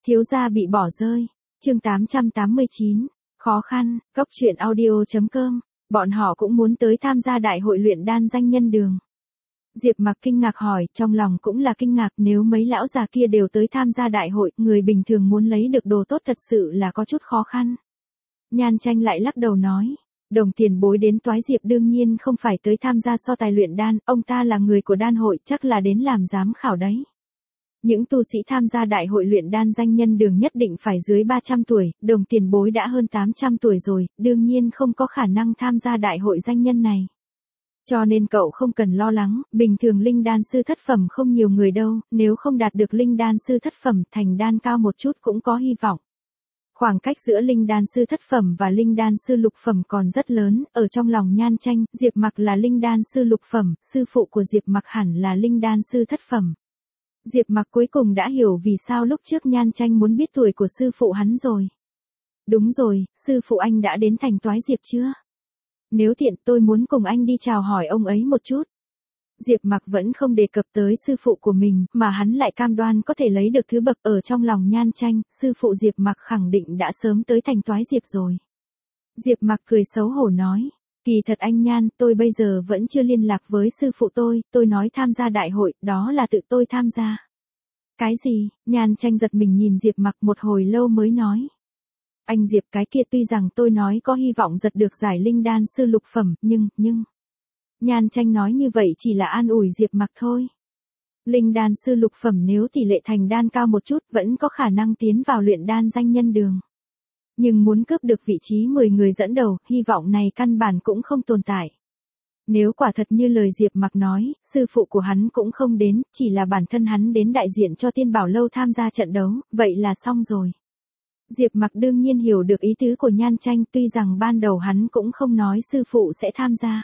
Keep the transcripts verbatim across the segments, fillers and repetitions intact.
Thiếu gia bị bỏ rơi. Chương tám trăm tám mươi chín. Khó khăn. Góc truyện audio.com. Bọn họ cũng muốn tới tham gia đại hội luyện đan danh nhân đường. Diệp Mặc kinh ngạc hỏi, trong lòng cũng là kinh ngạc, nếu mấy lão già kia đều tới tham gia đại hội, người bình thường muốn lấy được đồ tốt thật sự là có chút khó khăn. Nhan Tranh lại lắc đầu nói, Đồng tiền bối đến Toái Diệp đương nhiên không phải tới tham gia so tài luyện đan, ông ta là người của đan hội, chắc là đến làm giám khảo đấy. Những tu sĩ tham gia đại hội luyện đan danh nhân đường nhất định phải dưới ba trăm tuổi, Đồng tiền bối đã hơn tám trăm tuổi rồi, đương nhiên không có khả năng tham gia đại hội danh nhân này. Cho nên cậu không cần lo lắng, bình thường linh đan sư thất phẩm không nhiều người đâu, nếu không đạt được linh đan sư thất phẩm, thành đan cao một chút cũng có hy vọng. Khoảng cách giữa linh đan sư thất phẩm và linh đan sư lục phẩm còn rất lớn, ở trong lòng Nhan Tranh, Diệp Mặc là linh đan sư lục phẩm, sư phụ của Diệp Mặc hẳn là linh đan sư thất phẩm. Diệp Mặc cuối cùng đã hiểu vì sao lúc trước Nhan Tranh muốn biết tuổi của sư phụ hắn rồi. Đúng rồi, sư phụ anh đã đến thành Toái Diệp chưa? Nếu tiện tôi muốn cùng anh đi chào hỏi ông ấy một chút. Diệp Mặc vẫn không đề cập tới sư phụ của mình, mà hắn lại cam đoan có thể lấy được thứ bậc ở trong lòng Nhan Tranh, sư phụ Diệp Mặc khẳng định đã sớm tới thành Toái Diệp rồi. Diệp Mặc cười xấu hổ nói, kỳ thật anh Nhan, tôi bây giờ vẫn chưa liên lạc với sư phụ tôi, tôi nói tham gia đại hội, đó là tự tôi tham gia. Cái gì? Nhan Tranh giật mình nhìn Diệp Mặc một hồi lâu mới nói. Anh Diệp, cái kia tuy rằng tôi nói có hy vọng giật được giải linh đan sư lục phẩm, nhưng, nhưng... Nhan Tranh nói như vậy chỉ là an ủi Diệp Mặc thôi. Linh đan sư lục phẩm nếu tỷ lệ thành đan cao một chút vẫn có khả năng tiến vào luyện đan danh nhân đường. Nhưng muốn cướp được vị trí mười người dẫn đầu, hy vọng này căn bản cũng không tồn tại. Nếu quả thật như lời Diệp Mặc nói, sư phụ của hắn cũng không đến, chỉ là bản thân hắn đến đại diện cho Tiên Bảo Lâu tham gia trận đấu, vậy là xong rồi. Diệp Mặc đương nhiên hiểu được ý tứ của Nhan Tranh, tuy rằng ban đầu hắn cũng không nói sư phụ sẽ tham gia.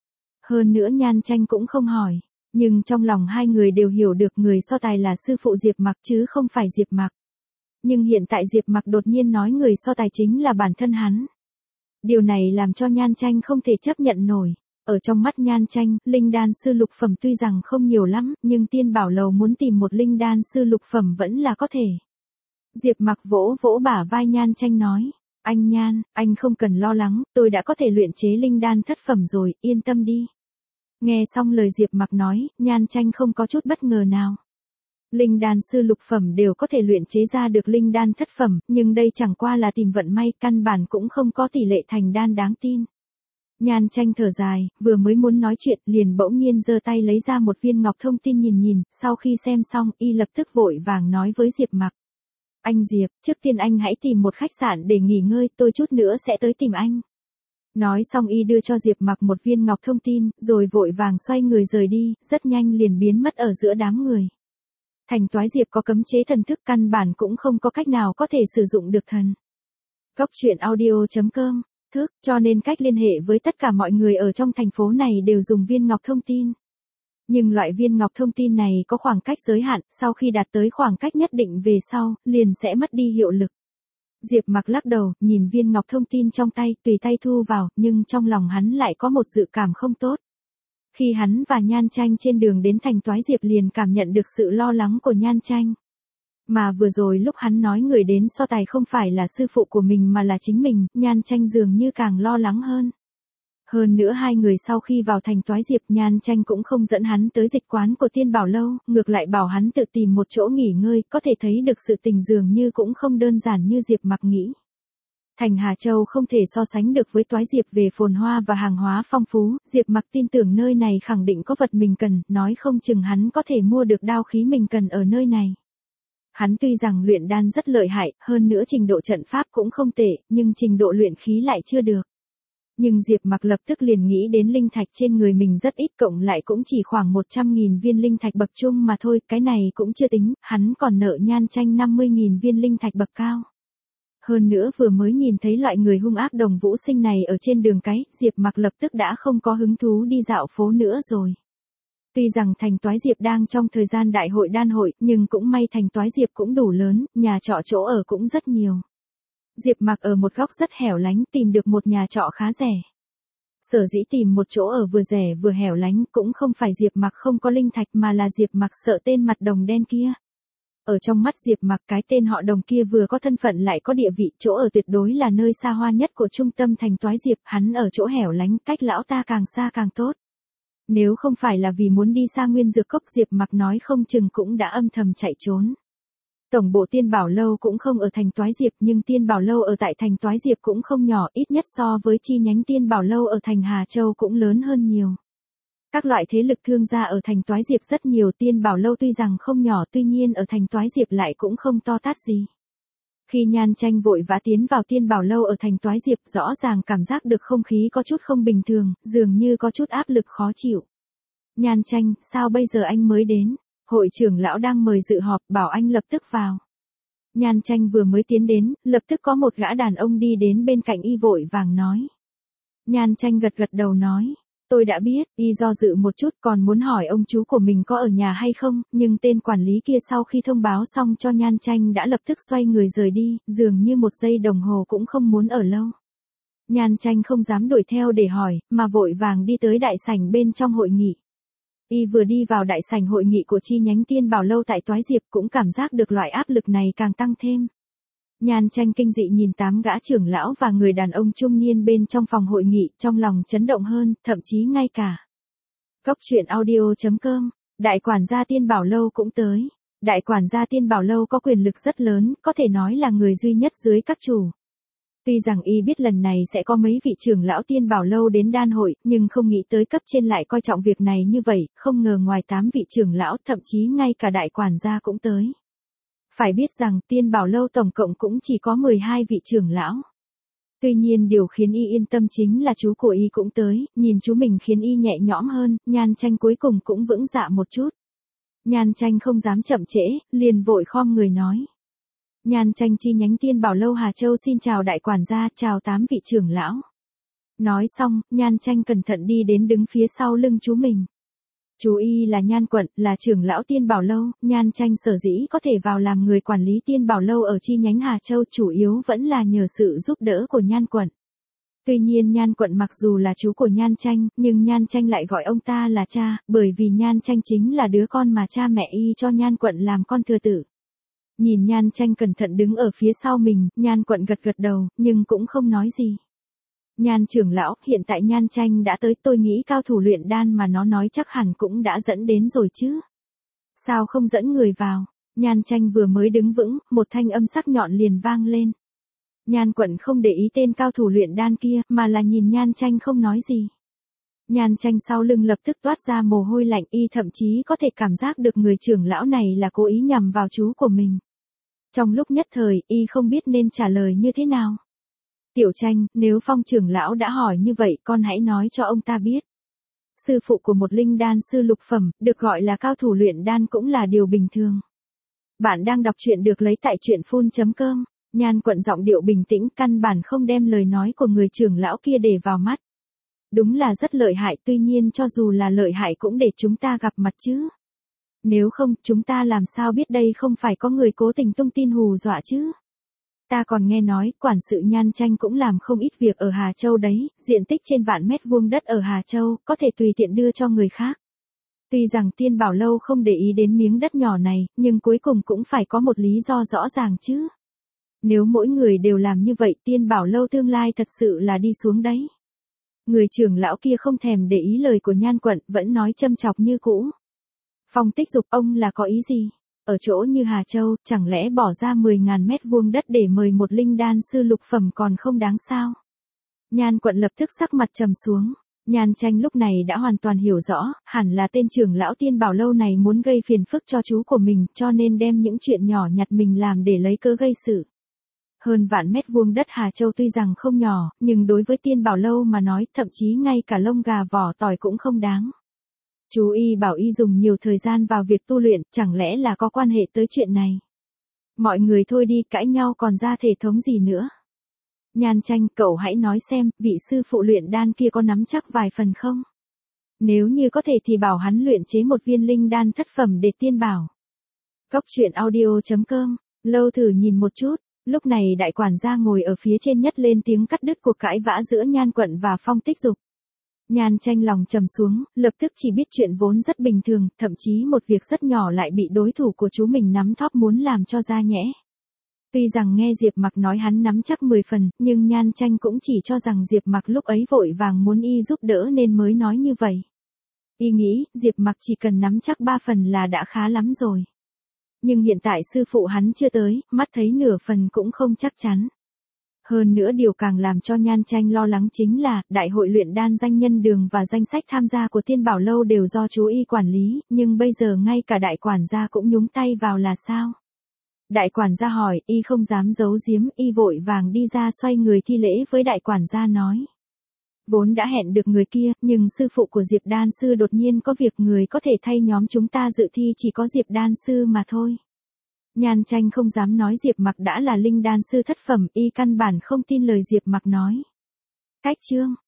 Hơn nữa Nhan Tranh cũng không hỏi, nhưng trong lòng hai người đều hiểu được người so tài là sư phụ Diệp Mặc chứ không phải Diệp Mặc. Nhưng hiện tại Diệp Mặc đột nhiên nói người so tài chính là bản thân hắn. Điều này làm cho Nhan Tranh không thể chấp nhận nổi. Ở trong mắt Nhan Tranh, linh đan sư lục phẩm tuy rằng không nhiều lắm, nhưng Tiên Bảo Lầu muốn tìm một linh đan sư lục phẩm vẫn là có thể. Diệp Mặc vỗ vỗ bả vai Nhan Tranh nói, anh Nhan, anh không cần lo lắng, tôi đã có thể luyện chế linh đan thất phẩm rồi, yên tâm đi. Nghe xong lời Diệp Mặc nói, Nhan Tranh không có chút bất ngờ nào. Linh đan sư lục phẩm đều có thể luyện chế ra được linh đan thất phẩm, nhưng đây chẳng qua là tìm vận may, căn bản cũng không có tỷ lệ thành đan đáng tin. Nhan Tranh thở dài, vừa mới muốn nói chuyện, liền bỗng nhiên giơ tay lấy ra một viên ngọc thông tin nhìn nhìn, sau khi xem xong, y lập tức vội vàng nói với Diệp Mặc. Anh Diệp, trước tiên anh hãy tìm một khách sạn để nghỉ ngơi, tôi chút nữa sẽ tới tìm anh. Nói xong y đưa cho Diệp Mặc một viên ngọc thông tin, rồi vội vàng xoay người rời đi, rất nhanh liền biến mất ở giữa đám người. Thành Toái Diệp có cấm chế thần thức, căn bản cũng không có cách nào có thể sử dụng được thần. Góc truyện audio.com, thức, cho nên cách liên hệ với tất cả mọi người ở trong thành phố này đều dùng viên ngọc thông tin. Nhưng loại viên ngọc thông tin này có khoảng cách giới hạn, sau khi đạt tới khoảng cách nhất định về sau, liền sẽ mất đi hiệu lực. Diệp Mặc lắc đầu, nhìn viên ngọc thông tin trong tay, tùy tay thu vào, nhưng trong lòng hắn lại có một dự cảm không tốt. Khi hắn và Nhan Tranh trên đường đến thành Toái Diệp liền cảm nhận được sự lo lắng của Nhan Tranh. Mà vừa rồi lúc hắn nói người đến so tài không phải là sư phụ của mình mà là chính mình, Nhan Tranh dường như càng lo lắng hơn. Hơn nữa hai người sau khi vào thành Toái Diệp, Nhan Tranh cũng không dẫn hắn tới dịch quán của Tiên Bảo Lâu, ngược lại bảo hắn tự tìm một chỗ nghỉ ngơi, có thể thấy được sự tình dường như cũng không đơn giản như Diệp Mặc nghĩ. Thành Hà Châu không thể so sánh được với Toái Diệp về phồn hoa và hàng hóa phong phú, Diệp Mặc tin tưởng nơi này khẳng định có vật mình cần, nói không chừng hắn có thể mua được đao khí mình cần ở nơi này. Hắn tuy rằng luyện đan rất lợi hại, hơn nữa trình độ trận pháp cũng không tệ, nhưng trình độ luyện khí lại chưa được. Nhưng Diệp Mặc lập tức liền nghĩ đến linh thạch trên người mình rất ít, cộng lại cũng chỉ khoảng một trăm nghìn viên linh thạch bậc trung mà thôi, cái này cũng chưa tính, hắn còn nợ Nhan Tranh năm mươi nghìn viên linh thạch bậc cao. Hơn nữa vừa mới nhìn thấy loại người hung ác Đồng Vũ Sinh này ở trên đường cái, Diệp Mặc lập tức đã không có hứng thú đi dạo phố nữa rồi. Tuy rằng thành Toái Diệp đang trong thời gian đại hội đan hội, nhưng cũng may thành Toái Diệp cũng đủ lớn, nhà trọ chỗ ở cũng rất nhiều. Diệp Mặc ở một góc rất hẻo lánh tìm được một nhà trọ khá rẻ. Sở dĩ tìm một chỗ ở vừa rẻ vừa hẻo lánh cũng không phải Diệp Mặc không có linh thạch mà là Diệp Mặc sợ tên mặt đồng đen kia. Ở trong mắt Diệp Mặc, cái tên họ Đồng kia vừa có thân phận lại có địa vị, chỗ ở tuyệt đối là nơi xa hoa nhất của trung tâm thành Toái Diệp, hắn ở chỗ hẻo lánh, cách lão ta càng xa càng tốt. Nếu không phải là vì muốn đi xa Nguyên Dược Cốc, Diệp Mặc nói không chừng cũng đã âm thầm chạy trốn. Tổng bộ Tiên Bảo Lâu cũng không ở thành Toái Diệp, nhưng Tiên Bảo Lâu ở tại thành Toái Diệp cũng không nhỏ, ít nhất so với chi nhánh Tiên Bảo Lâu ở thành Hà Châu cũng lớn hơn nhiều. Các loại thế lực thương gia ở thành Toái Diệp rất nhiều, Tiên Bảo Lâu tuy rằng không nhỏ, tuy nhiên ở thành Toái Diệp lại cũng không to tát gì. Khi Nhan Tranh vội vã tiến vào Tiên Bảo Lâu ở thành Toái Diệp, rõ ràng cảm giác được không khí có chút không bình thường, dường như có chút áp lực khó chịu. Nhan Tranh, sao bây giờ anh mới đến? Hội trưởng lão đang mời dự họp, bảo anh lập tức vào. Nhan Tranh vừa mới tiến đến, lập tức có một gã đàn ông đi đến bên cạnh y vội vàng nói. Nhan Tranh gật gật đầu nói. Tôi đã biết, y do dự một chút còn muốn hỏi ông chú của mình có ở nhà hay không, nhưng tên quản lý kia sau khi thông báo xong cho Nhan Tranh đã lập tức xoay người rời đi, dường như một giây đồng hồ cũng không muốn ở lâu. Nhan Tranh không dám đuổi theo để hỏi, mà vội vàng đi tới đại sảnh bên trong hội nghị. Y vừa đi vào đại sảnh hội nghị của chi nhánh Tiên Bảo Lâu tại Toái Diệp cũng cảm giác được loại áp lực này càng tăng thêm. Nhan Tranh kinh dị nhìn tám gã trưởng lão và người đàn ông trung niên bên trong phòng hội nghị, trong lòng chấn động hơn, thậm chí ngay cả. Cốc truyện audio chấm com, đại quản gia Tiên Bảo Lâu cũng tới. Đại quản gia Tiên Bảo Lâu có quyền lực rất lớn, có thể nói là người duy nhất dưới các chủ. Tuy rằng y biết lần này sẽ có mấy vị trưởng lão Tiên Bảo Lâu đến đan hội, nhưng không nghĩ tới cấp trên lại coi trọng việc này như vậy, không ngờ ngoài tám vị trưởng lão, thậm chí ngay cả đại quản gia cũng tới. Phải biết rằng Tiên Bảo Lâu tổng cộng cũng chỉ có mười hai vị trưởng lão. Tuy nhiên điều khiến y yên tâm chính là chú của y cũng tới, nhìn chú mình khiến y nhẹ nhõm hơn, Nhan Tranh cuối cùng cũng vững dạ một chút. Nhan Tranh không dám chậm trễ, liền vội khom người nói. Nhan Tranh chi nhánh Tiên Bảo Lâu Hà Châu xin chào đại quản gia, chào tám vị trưởng lão. Nói xong, Nhan Tranh cẩn thận đi đến đứng phía sau lưng chú mình. Chú y là Nhan Quận, là trưởng lão Tiên Bảo Lâu, Nhan Tranh sở dĩ có thể vào làm người quản lý Tiên Bảo Lâu ở chi nhánh Hà Châu chủ yếu vẫn là nhờ sự giúp đỡ của Nhan Quận. Tuy nhiên Nhan Quận mặc dù là chú của Nhan Tranh, nhưng Nhan Tranh lại gọi ông ta là cha, bởi vì Nhan Tranh chính là đứa con mà cha mẹ y cho Nhan Quận làm con thừa tử. Nhìn Nhan Tranh cẩn thận đứng ở phía sau mình, Nhan Quận gật gật đầu, nhưng cũng không nói gì. Nhan trưởng lão, hiện tại Nhan Tranh đã tới, tôi nghĩ cao thủ luyện đan mà nó nói chắc hẳn cũng đã dẫn đến rồi chứ. Sao không dẫn người vào? Nhan Tranh vừa mới đứng vững, một thanh âm sắc nhọn liền vang lên. Nhan Quận không để ý tên cao thủ luyện đan kia, mà là nhìn Nhan Tranh không nói gì. Nhan Tranh sau lưng lập tức toát ra mồ hôi lạnh, y thậm chí có thể cảm giác được người trưởng lão này là cố ý nhằm vào chú của mình. Trong lúc nhất thời, y không biết nên trả lời như thế nào. Tiểu Tranh, nếu Phong trưởng lão đã hỏi như vậy, con hãy nói cho ông ta biết. Sư phụ của một linh đan sư lục phẩm, được gọi là cao thủ luyện đan cũng là điều bình thường. Bạn đang đọc truyện được lấy tại truyện phun chấm com. Nhan Quận giọng điệu bình tĩnh, căn bản không đem lời nói của người trưởng lão kia để vào mắt. Đúng là rất lợi hại, tuy nhiên cho dù là lợi hại cũng để chúng ta gặp mặt chứ. Nếu không, chúng ta làm sao biết đây không phải có người cố tình tung tin hù dọa chứ. Ta còn nghe nói, quản sự Nhan Tranh cũng làm không ít việc ở Hà Châu đấy, diện tích trên vạn mét vuông đất ở Hà Châu, có thể tùy tiện đưa cho người khác. Tuy rằng Tiên Bảo Lâu không để ý đến miếng đất nhỏ này, nhưng cuối cùng cũng phải có một lý do rõ ràng chứ. Nếu mỗi người đều làm như vậy, Tiên Bảo Lâu tương lai thật sự là đi xuống đấy. Người trưởng lão kia không thèm để ý lời của Nhan Quận, vẫn nói châm chọc như cũ. Phong Tích Dục, ông là có ý gì? Ở chỗ như Hà Châu, chẳng lẽ bỏ ra mười nghìn mét vuông đất để mời một linh đan sư lục phẩm còn không đáng sao? Nhan Quận lập tức sắc mặt trầm xuống. Nhan Tranh lúc này đã hoàn toàn hiểu rõ, hẳn là tên trưởng lão Tiên Bảo Lâu này muốn gây phiền phức cho chú của mình, cho nên đem những chuyện nhỏ nhặt mình làm để lấy cớ gây sự. Hơn vạn mét vuông đất Hà Châu tuy rằng không nhỏ, nhưng đối với Tiên Bảo Lâu mà nói, thậm chí ngay cả lông gà vỏ tỏi cũng không đáng. Chú y bảo y dùng nhiều thời gian vào việc tu luyện, chẳng lẽ là có quan hệ tới chuyện này. Mọi người thôi đi, cãi nhau còn ra thể thống gì nữa. Nhan Tranh, cậu hãy nói xem, vị sư phụ luyện đan kia có nắm chắc vài phần không? Nếu như có thể thì bảo hắn luyện chế một viên linh đan thất phẩm để tiên bảo. Cốc truyện audio chấm com, lâu thử nhìn một chút. Lúc này đại quản gia ngồi ở phía trên nhất lên tiếng cắt đứt cuộc cãi vã giữa Nhan Quận và Phong Tích Dục. Nhan Tranh lòng trầm xuống, lập tức chỉ biết chuyện vốn rất bình thường, thậm chí một việc rất nhỏ lại bị đối thủ của chú mình nắm thóp muốn làm cho ra nhẽ. Tuy rằng nghe Diệp Mặc nói hắn nắm chắc mười phần, nhưng Nhan Tranh cũng chỉ cho rằng Diệp Mặc lúc ấy vội vàng muốn y giúp đỡ nên mới nói như vậy. Y nghĩ, Diệp Mặc chỉ cần nắm chắc ba phần là đã khá lắm rồi. Nhưng hiện tại sư phụ hắn chưa tới, mắt thấy nửa phần cũng không chắc chắn. Hơn nữa điều càng làm cho Nhan Tranh lo lắng chính là, đại hội luyện đan danh nhân đường và danh sách tham gia của Tiên Bảo Lâu đều do chú y quản lý, nhưng bây giờ ngay cả đại quản gia cũng nhúng tay vào là sao? Đại quản gia hỏi, y không dám giấu giếm, y vội vàng đi ra xoay người thi lễ với đại quản gia nói. Vốn đã hẹn được người kia, nhưng sư phụ của Diệp Đan Sư đột nhiên có việc người có thể thay nhóm chúng ta dự thi chỉ có Diệp Đan Sư mà thôi. Nhan Tranh không dám nói Diệp Mặc đã là linh đan sư thất phẩm, y căn bản không tin lời Diệp Mặc nói. Cách chương